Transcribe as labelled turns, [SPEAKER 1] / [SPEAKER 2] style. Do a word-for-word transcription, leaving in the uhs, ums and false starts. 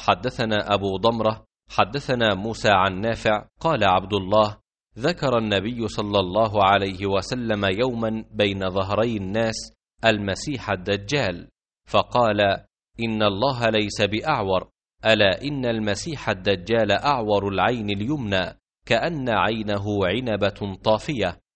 [SPEAKER 1] حدثنا أبو ضمرة حدثنا موسى عن نافع قال عبد الله: ذكر النبي صلى الله عليه وسلم يوما بين ظهري الناس المسيح الدجال، فقال: إن الله ليس بأعور، ألا إن المسيح الدجال أعور العين اليمنى كأن عينه عنبة طافية،